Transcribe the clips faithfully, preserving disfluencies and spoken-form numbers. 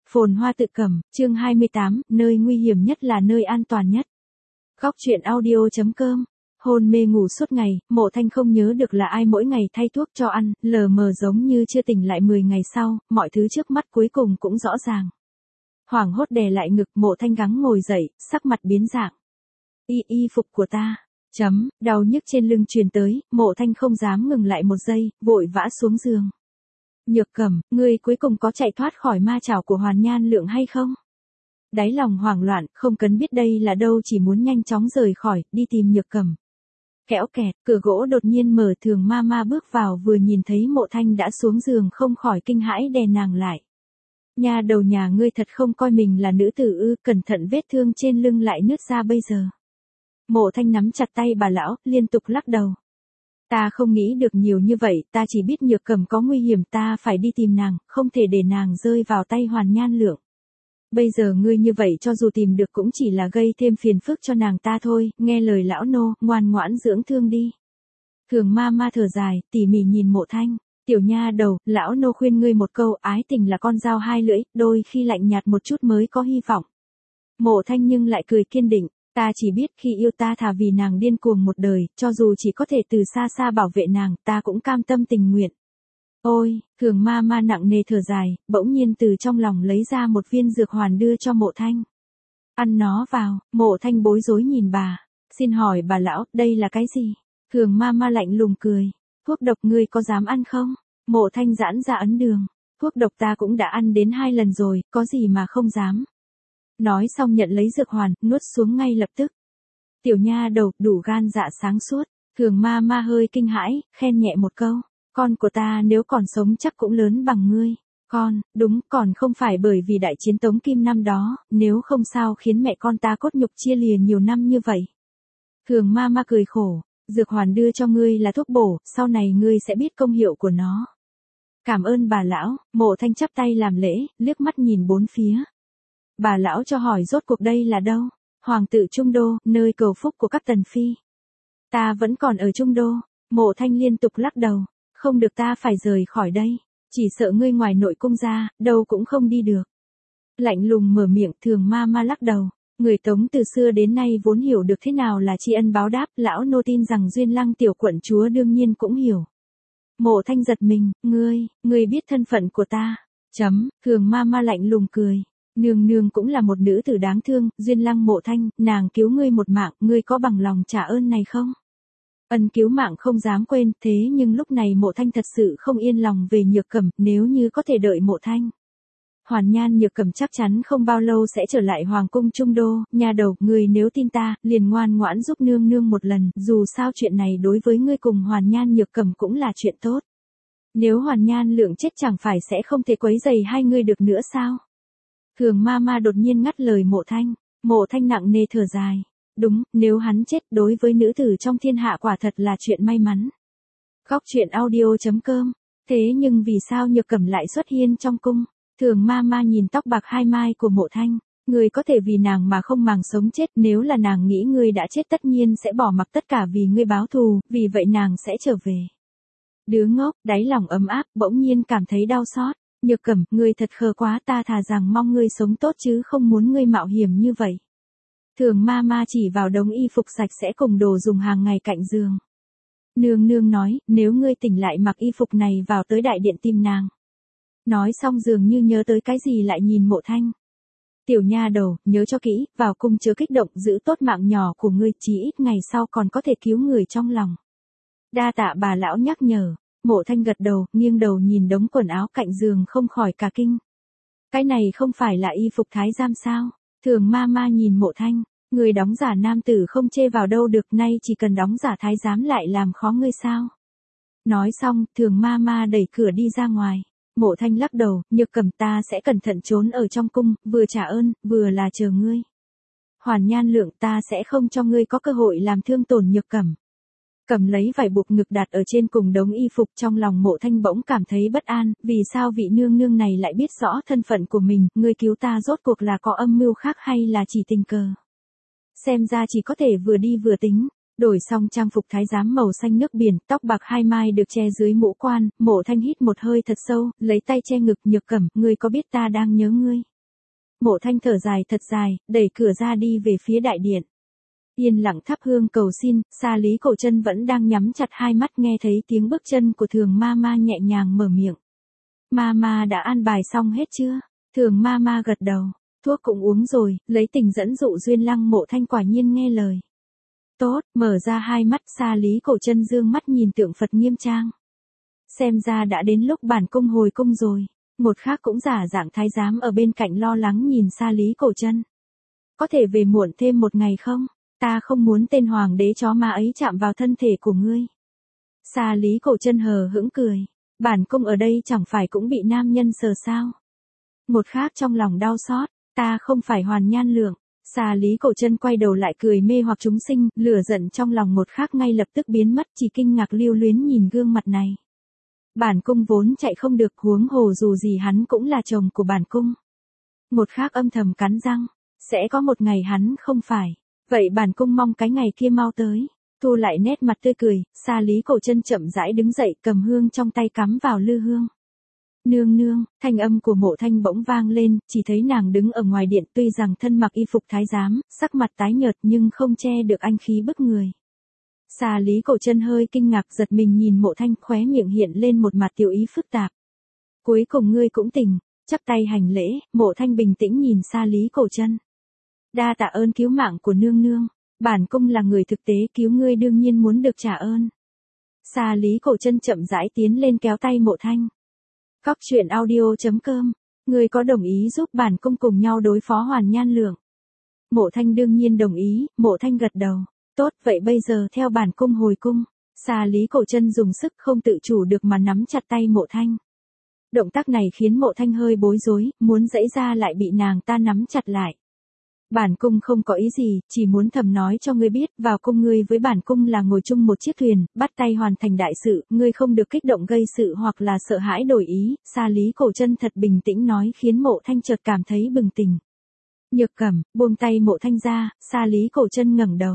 Phồn hoa tự cầm, chương hai mươi tám, nơi nguy hiểm nhất là nơi an toàn nhất. Góc truyện audio.com. Hôn mê ngủ suốt ngày, Mộ Thanh không nhớ được là ai mỗi ngày thay thuốc cho ăn, lờ mờ giống như chưa tỉnh lại mười ngày sau, mọi thứ trước mắt cuối cùng cũng rõ ràng. Hoảng hốt đè lại ngực, Mộ Thanh gắng ngồi dậy, sắc mặt biến dạng. Y y phục của ta. Chấm, đau nhức trên lưng truyền tới, Mộ Thanh không dám ngừng lại một giây, vội vã xuống giường. Nhược Cẩm, ngươi cuối cùng có chạy thoát khỏi ma chảo của Hoàn Nhan Lượng hay không? Đáy lòng hoảng loạn, không cần biết đây là đâu, chỉ muốn nhanh chóng rời khỏi, đi tìm Nhược Cẩm. Kẽo kẹt, cửa gỗ đột nhiên mở, Thường ma ma bước vào vừa nhìn thấy Mộ Thanh đã xuống giường không khỏi kinh hãi đè nàng lại. Nha đầu nhà ngươi thật không coi mình là nữ tử ư, cẩn thận vết thương trên lưng lại nứt ra bây giờ. Mộ Thanh nắm chặt tay bà lão, liên tục lắc đầu. Ta không nghĩ được nhiều như vậy, ta chỉ biết Nhược Cẩm có nguy hiểm, ta phải đi tìm nàng, không thể để nàng rơi vào tay Hoàn Nhan Lượng. Bây giờ ngươi như vậy cho dù tìm được cũng chỉ là gây thêm phiền phức cho nàng ta thôi, nghe lời lão nô, ngoan ngoãn dưỡng thương đi. Thường ma ma thở dài, tỉ mỉ nhìn Mộ Thanh, tiểu nha đầu, lão nô khuyên ngươi một câu, ái tình là con dao hai lưỡi, đôi khi lạnh nhạt một chút mới có hy vọng. Mộ Thanh nhưng lại cười kiên định. Ta chỉ biết khi yêu ta thà vì nàng điên cuồng một đời, cho dù chỉ có thể từ xa xa bảo vệ nàng, ta cũng cam tâm tình nguyện. Ôi, Thường ma ma nặng nề thở dài, bỗng nhiên từ trong lòng lấy ra một viên dược hoàn đưa cho Mộ Thanh. Ăn nó vào, Mộ Thanh bối rối nhìn bà. Xin hỏi bà lão, đây là cái gì? Thường ma ma lạnh lùng cười. Thuốc độc ngươi có dám ăn không? Mộ Thanh giãn ra ấn đường. Thuốc độc ta cũng đã ăn đến hai lần rồi, có gì mà không dám. Nói xong nhận lấy dược hoàn, nuốt xuống ngay lập tức. Tiểu nha đầu, đủ gan dạ sáng suốt. Thường ma ma hơi kinh hãi, khen nhẹ một câu. Con của ta nếu còn sống chắc cũng lớn bằng ngươi. Con, đúng, còn không phải bởi vì đại chiến Tống Kim năm đó, nếu không sao khiến mẹ con ta cốt nhục chia lìa nhiều năm như vậy. Thường ma ma cười khổ, dược hoàn đưa cho ngươi là thuốc bổ, sau này ngươi sẽ biết công hiệu của nó. Cảm ơn bà lão. Mộ Thanh chắp tay làm lễ, liếc mắt nhìn bốn phía. Bà lão cho hỏi rốt cuộc đây là đâu? Hoàng tự Trung Đô, nơi cầu phúc của các tần phi. Ta vẫn còn ở Trung Đô. Mộ Thanh liên tục lắc đầu. Không được, ta phải rời khỏi đây. Chỉ sợ ngươi ngoài nội cung ra, đâu cũng không đi được. Lạnh lùng mở miệng, Thường ma ma lắc đầu. Người Tống từ xưa đến nay vốn hiểu được thế nào là tri ân báo đáp, lão nô tin rằng Duyên Lăng tiểu quận chúa đương nhiên cũng hiểu. Mộ Thanh giật mình, ngươi, ngươi biết thân phận của ta. Chấm, Thường ma ma lạnh lùng cười. Nương nương cũng là một nữ tử đáng thương, Duyên Lăng Mộ Thanh, nàng cứu ngươi một mạng, ngươi có bằng lòng trả ơn này không? Ân cứu mạng không dám quên, thế nhưng lúc này Mộ Thanh thật sự không yên lòng về Nhược Cẩm, nếu như có thể đợi Mộ Thanh. Hoàn Nhan Nhược Cẩm chắc chắn không bao lâu sẽ trở lại Hoàng cung Trung Đô, nha đầu, ngươi nếu tin ta, liền ngoan ngoãn giúp nương nương một lần, dù sao chuyện này đối với ngươi cùng Hoàn Nhan Nhược Cẩm cũng là chuyện tốt. Nếu Hoàn Nhan Lượng chết chẳng phải sẽ không thể quấy rầy hai ngươi được nữa sao? Thường ma ma đột nhiên ngắt lời Mộ Thanh. Mộ Thanh nặng nề thở dài. Đúng, nếu hắn chết đối với nữ tử trong thiên hạ quả thật là chuyện may mắn. Góc truyện audio.com. Thế nhưng vì sao Nhược Cẩm lại xuất hiện trong cung? Thường ma ma nhìn tóc bạc hai mai của Mộ Thanh. Ngươi có thể vì nàng mà không màng sống chết, nếu là nàng nghĩ ngươi đã chết tất nhiên sẽ bỏ mặc tất cả vì ngươi báo thù, vì vậy nàng sẽ trở về. Đứa ngốc, đáy lòng ấm áp, bỗng nhiên cảm thấy đau xót. Nhược Cẩm, ngươi thật khờ quá, ta thà rằng mong ngươi sống tốt chứ không muốn ngươi mạo hiểm như vậy. Thường ma ma chỉ vào đống y phục sạch sẽ cùng đồ dùng hàng ngày cạnh giường. Nương nương nói, nếu ngươi tỉnh lại mặc y phục này vào tới đại điện tìm nàng. Nói xong dường như nhớ tới cái gì lại nhìn Mộ Thanh. Tiểu nha đầu, nhớ cho kỹ, vào cung chớ kích động, giữ tốt mạng nhỏ của ngươi, chí ít ngày sau còn có thể cứu người trong lòng. Đa tạ bà lão nhắc nhở. Mộ Thanh gật đầu, nghiêng đầu nhìn đống quần áo cạnh giường không khỏi cả kinh. Cái này không phải là y phục thái giám sao? Thường ma ma nhìn Mộ Thanh, người đóng giả nam tử không chê vào đâu được, nay chỉ cần đóng giả thái giám lại làm khó ngươi sao? Nói xong, Thường ma ma đẩy cửa đi ra ngoài. Mộ Thanh lắc đầu, Nhược Cẩm, ta sẽ cẩn thận trốn ở trong cung, vừa trả ơn, vừa là chờ ngươi. Hoàn Nhan Lượng, ta sẽ không cho ngươi có cơ hội làm thương tổn Nhược Cẩm. Cầm lấy vải buộc ngực đặt ở trên cùng đống y phục, trong lòng Mộ Thanh bỗng cảm thấy bất an, vì sao vị nương nương này lại biết rõ thân phận của mình, ngươi cứu ta rốt cuộc là có âm mưu khác hay là chỉ tình cờ. Xem ra chỉ có thể vừa đi vừa tính. Đổi xong trang phục thái giám màu xanh nước biển, tóc bạc hai mai được che dưới mũ quan, Mộ Thanh hít một hơi thật sâu, lấy tay che ngực. Nhược Cẩm, ngươi có biết ta đang nhớ ngươi? Mộ Thanh thở dài thật dài, đẩy cửa ra đi về phía đại điện. Yên lặng thắp hương cầu xin, Sa Lý Cổ Trân vẫn đang nhắm chặt hai mắt nghe thấy tiếng bước chân của Thường Mama nhẹ nhàng mở miệng. Mama đã an bài xong hết chưa? Thường Mama gật đầu, thuốc cũng uống rồi, lấy tình dẫn dụ Duyên Lăng. Mộ Thanh quả nhiên nghe lời. Tốt, mở ra hai mắt. Sa Lý Cổ Trân dương mắt nhìn tượng Phật nghiêm trang. Xem ra đã đến lúc bản cung hồi cung rồi. Một khác cũng giả dạng thái giám ở bên cạnh lo lắng nhìn Sa Lý Cổ Trân. Có thể về muộn thêm một ngày không? Ta không muốn tên hoàng đế chó ma ấy chạm vào thân thể của ngươi. Sa Lý Cổ Trân hờ hững cười. Bản cung ở đây chẳng phải cũng bị nam nhân sờ sao? Một khác trong lòng đau xót. Ta không phải Hoàn Nhan Lượng. Sa Lý Cổ Trân quay đầu lại cười mê hoặc chúng sinh, lửa giận trong lòng một khác ngay lập tức biến mất, chỉ kinh ngạc lưu luyến nhìn gương mặt này. Bản cung vốn chạy không được, huống hồ dù gì hắn cũng là chồng của bản cung. Một khác âm thầm cắn răng, sẽ có một ngày hắn không phải. Vậy bản cung mong cái ngày kia mau tới. Thu lại nét mặt tươi cười, Sa Lý Cổ Trân chậm rãi đứng dậy, cầm hương trong tay cắm vào lư hương. Nương nương, thanh âm của Mộ Thanh bỗng vang lên, chỉ thấy nàng đứng ở ngoài điện, tuy rằng thân mặc y phục thái giám, sắc mặt tái nhợt nhưng không che được anh khí bức người. Sa Lý Cổ Trân hơi kinh ngạc giật mình nhìn Mộ Thanh, khóe miệng hiện lên một mặt tiểu ý phức tạp. Cuối cùng ngươi cũng tỉnh, chắp tay hành lễ. Mộ Thanh bình tĩnh nhìn Sa Lý Cổ Trân. Đa tạ ơn cứu mạng của nương nương, bản cung là người thực tế, cứu ngươi đương nhiên muốn được trả ơn. Sa Lý Cổ Trân chậm rãi tiến lên kéo tay Mộ Thanh. Cóc truyện audio chấm com, ngươi có đồng ý giúp bản cung cùng nhau đối phó Hoàn Nhan Lượng? Mộ Thanh đương nhiên đồng ý. Mộ Thanh gật đầu. Tốt, vậy bây giờ theo bản cung hồi cung. Sa Lý Cổ Trân dùng sức không tự chủ được mà nắm chặt tay Mộ Thanh. Động tác này khiến Mộ Thanh hơi bối rối, muốn giãy ra lại bị nàng ta nắm chặt lại. Bản cung không có ý gì, chỉ muốn thầm nói cho ngươi biết, vào cung ngươi với bản cung là ngồi chung một chiếc thuyền, bắt tay hoàn thành đại sự, ngươi không được kích động gây sự hoặc là sợ hãi đổi ý. Sa Lý Cổ Trân thật bình tĩnh nói khiến Mộ Thanh chợt cảm thấy bừng tỉnh. Nhược Cẩm, buông tay Mộ Thanh ra. Sa Lý Cổ Trân ngẩng đầu.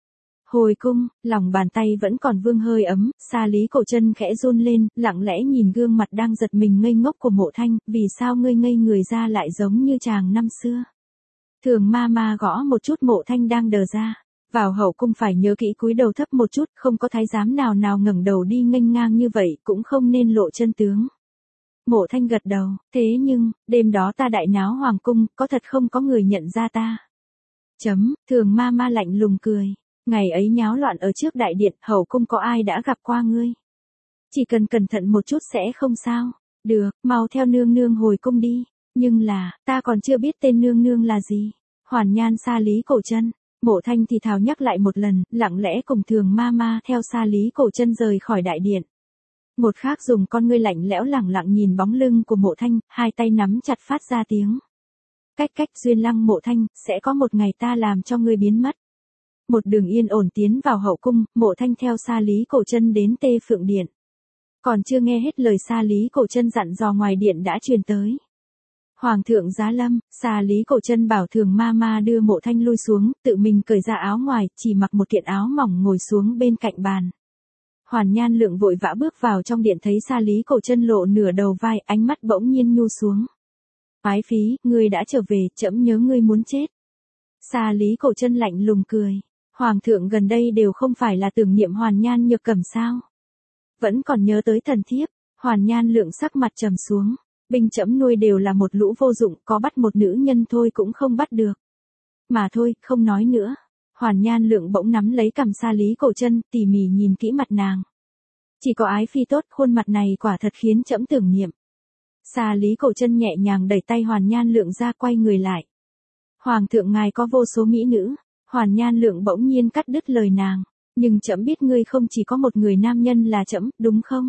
Hồi cung, lòng bàn tay vẫn còn vương hơi ấm. Sa Lý Cổ Trân khẽ run lên, lặng lẽ nhìn gương mặt đang giật mình ngây ngốc của Mộ Thanh. Vì sao ngươi ngây người ra lại giống như chàng năm xưa? Thường Mama gõ một chút Mộ Thanh đang đờ ra. Vào hậu cung phải nhớ kỹ cúi đầu thấp một chút, không có thái giám nào nào ngẩng đầu đi nghênh ngang như vậy, cũng không nên lộ chân tướng. Mộ Thanh gật đầu, thế nhưng, đêm đó ta đại náo hoàng cung, có thật không có người nhận ra ta? Chấm, Thường Mama lạnh lùng cười. Ngày ấy nháo loạn ở trước đại điện, hậu cung có ai đã gặp qua ngươi? Chỉ cần cẩn thận một chút sẽ không sao. Được, mau theo nương nương hồi cung đi. Nhưng là, ta còn chưa biết tên nương nương là gì. Hoàn Nhan. Sa Lý Cổ Trân. Mộ Thanh thì thào nhắc lại một lần, lặng lẽ cùng Thường Mama theo Sa Lý Cổ Trân rời khỏi đại điện. Một khác dùng con ngươi lạnh lẽo lẳng lặng nhìn bóng lưng của Mộ Thanh, hai tay nắm chặt phát ra tiếng. Cách cách Duyên Lăng. Mộ Thanh, sẽ có một ngày ta làm cho ngươi biến mất. Một đường yên ổn tiến vào hậu cung, Mộ Thanh theo Sa Lý Cổ Trân đến Tê Phượng Điện. Còn chưa nghe hết lời Sa Lý Cổ Trân dặn dò ngoài điện đã truyền tới. Hoàng thượng giá lâm. Sa Lý Cổ Trân bảo Thường Mama đưa Mộ Thanh lui xuống, tự mình cởi ra áo ngoài, chỉ mặc một kiện áo mỏng ngồi xuống bên cạnh bàn. Hoàn Nhan Lượng vội vã bước vào trong điện thấy Sa Lý Cổ Trân lộ nửa đầu vai, ánh mắt bỗng nhiên nhu xuống. Ái Phí, ngươi đã trở về, trẫm nhớ ngươi muốn chết. Sa Lý Cổ Trân lạnh lùng cười. Hoàng thượng gần đây đều không phải là tưởng niệm Hoàn Nhan Nhược Cẩm sao? Vẫn còn nhớ tới thần thiếp. Hoàn Nhan Lượng sắc mặt trầm xuống. Binh trẫm nuôi đều là một lũ vô dụng, có bắt một nữ nhân thôi cũng không bắt được. Mà thôi, không nói nữa. Hoàn Nhan Lượng bỗng nắm lấy cằm Sa Lý Cổ Trân, tỉ mỉ nhìn kỹ mặt nàng. Chỉ có Ái Phi tốt, khuôn mặt này quả thật khiến trẫm tưởng niệm. Sa Lý Cổ Trân nhẹ nhàng đẩy tay Hoàn Nhan Lượng ra, quay người lại. Hoàng thượng ngài có vô số mỹ nữ. Hoàn Nhan Lượng bỗng nhiên cắt đứt lời nàng. Nhưng trẫm biết ngươi không chỉ có một người nam nhân là trẫm, đúng không?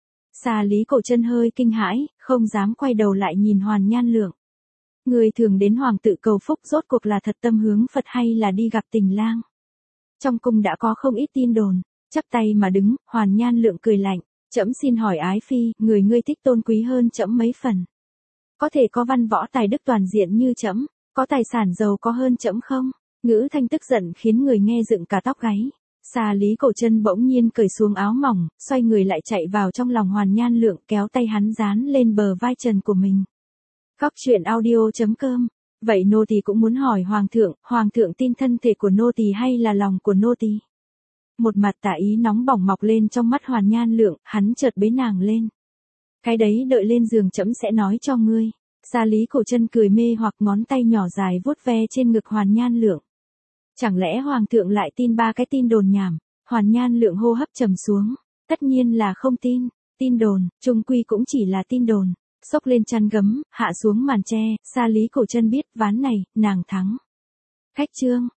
Sa Lý Cổ Trân hơi kinh hãi, không dám quay đầu lại nhìn Hoàn Nhan Lượng. Người thường đến hoàng tự cầu phúc rốt cuộc là thật tâm hướng Phật hay là đi gặp tình lang? Trong cung đã có không ít tin đồn, chắp tay mà đứng. Hoàn Nhan Lượng cười lạnh, trẫm xin hỏi Ái Phi, người ngươi thích tôn quý hơn trẫm mấy phần? Có thể có văn võ tài đức toàn diện như trẫm, có tài sản giàu có hơn trẫm không? Ngữ thanh tức giận khiến người nghe dựng cả tóc gáy. Sa Lý Cổ Trân bỗng nhiên cởi xuống áo mỏng, xoay người lại chạy vào trong lòng Hoàn Nhan Lượng, kéo tay hắn dán lên bờ vai trần của mình. Cóc truyện audio chấm com Vậy nô tỳ cũng muốn hỏi hoàng thượng, hoàng thượng tin thân thể của nô tỳ hay là lòng của nô tỳ? Một mặt tà ý nóng bỏng mọc lên trong mắt Hoàn Nhan Lượng, hắn chợt bế nàng lên. Cái đấy đợi lên giường trẫm sẽ nói cho ngươi. Gia Lý Cổ Trân cười mê hoặc ngón tay nhỏ dài vuốt ve trên ngực Hoàn Nhan Lượng. Chẳng lẽ hoàng thượng lại tin ba cái tin đồn nhảm? Hoàn Nhan Lượng hô hấp trầm xuống. Tất nhiên là không tin. Tin đồn, chung quy cũng chỉ là tin đồn. Xốc lên chăn gấm, hạ xuống màn tre, Gia Lý Cổ Trân biết ván này, nàng thắng. Khách trương,